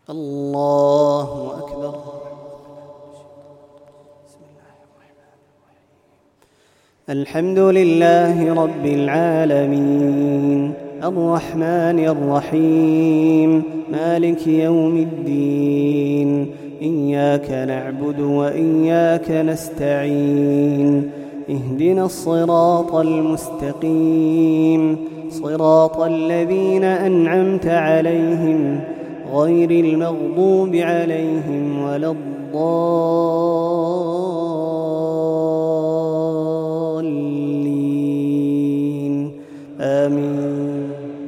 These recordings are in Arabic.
الله أكبر. الحمد لله رب العالمين الرحمن الرحيم مالك يوم الدين إياك نعبد وإياك نستعين اهدنا الصراط المستقيم صراط الذين أنعمت عليهم غير المغضوب عليهم ولا الضالين آمين.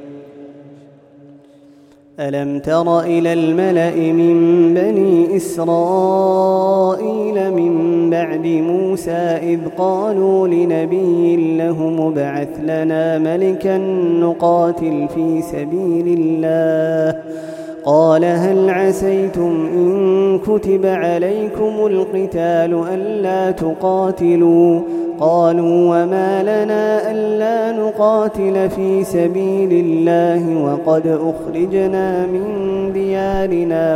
ألم تر إلى الملأ من بني إسرائيل من بعد موسى إذ قالوا لنبي له مبعث لنا ملكا نقاتل في سبيل الله قال هل عسيتم إن كتب عليكم القتال ألا تقاتلوا قالوا وما لنا ألا نقاتل في سبيل الله وقد أخرجنا من ديارنا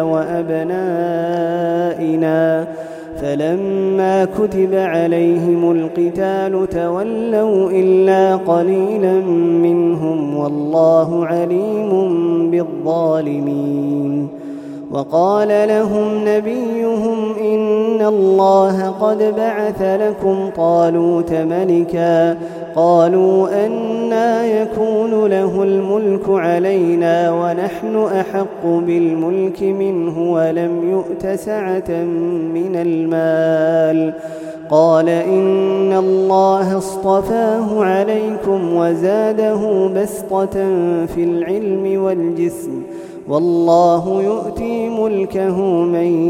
وأبنائنا فلما كتب عليهم القتال تولوا إلا قليلا منهم والله عليم بالظالمين. وقال لهم نبيهم إن الله قد بعث لكم طالوت ملكا قالوا أنى يكون له الملك علينا ونحن أحق بالملك منه ولم يؤت سعة من المال قال إن الله اصطفاه عليكم وزاده بسطة في العلم والجسم والله يؤتي ملكه من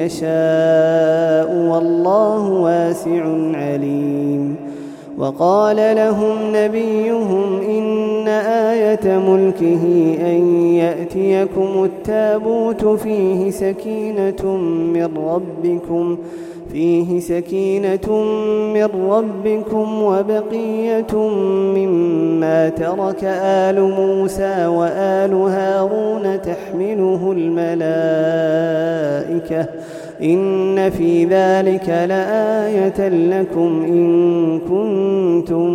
يشاء والله واسع عليم. وقال لهم نبيهم إن آية ملكه أن يأتيكم التابوت فيه سكينة من ربكم وبقية مما ترك آل موسى وآل هارون تحمله الملائكة إن في ذلك لآية لكم إن كنتم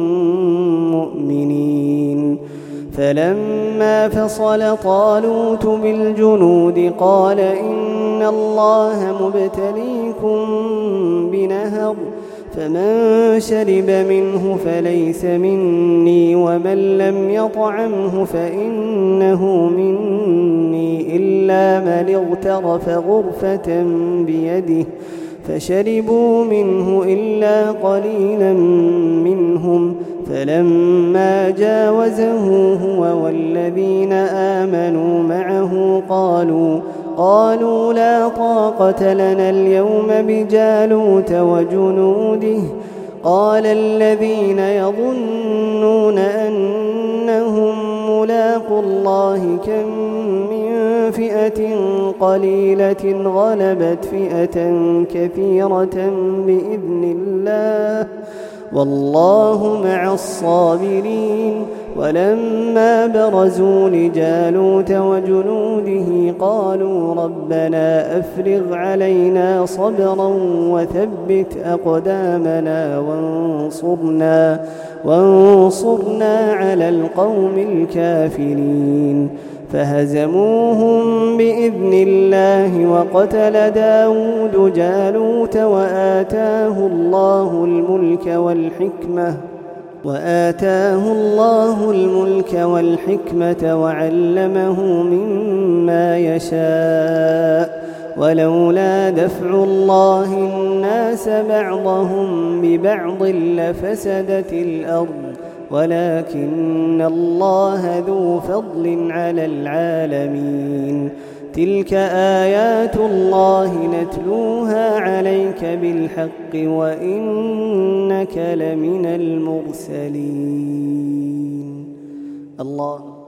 مؤمنين. فلما فصل طالوت بالجنود قال إن الله مبتليكم بنهر فمن شرب منه فليس مني ومن لم يطعمه فإنه مني إلا من اغترف غرفة بيده فشربوا منه إلا قليلا منهم فلما جاوزه هو والذين آمنوا معه قالوا لا طاقة لنا اليوم بجالوت وجنوده قال الذين يظنون أنهم ملاقو الله كم من فئة قليلة غلبت فئة كثيرة بإذن الله والله مع الصابرين. ولما برزوا لجالوت وجنوده قالوا ربنا أفرغ علينا صبرا وثبت أقدامنا وانصرنا على القوم الكافرين. فهزموهم بإذن الله وقتل داود جالوت وآتاه الله الملك والحكمة وعلمه مما يشاء ولولا دفع الله الناس بعضهم ببعض لفسدت الأرض ولكن الله ذو فضل على العالمين. تلك آيات الله نتلوها عليك بالحق وإنك لمن المرسلين. الله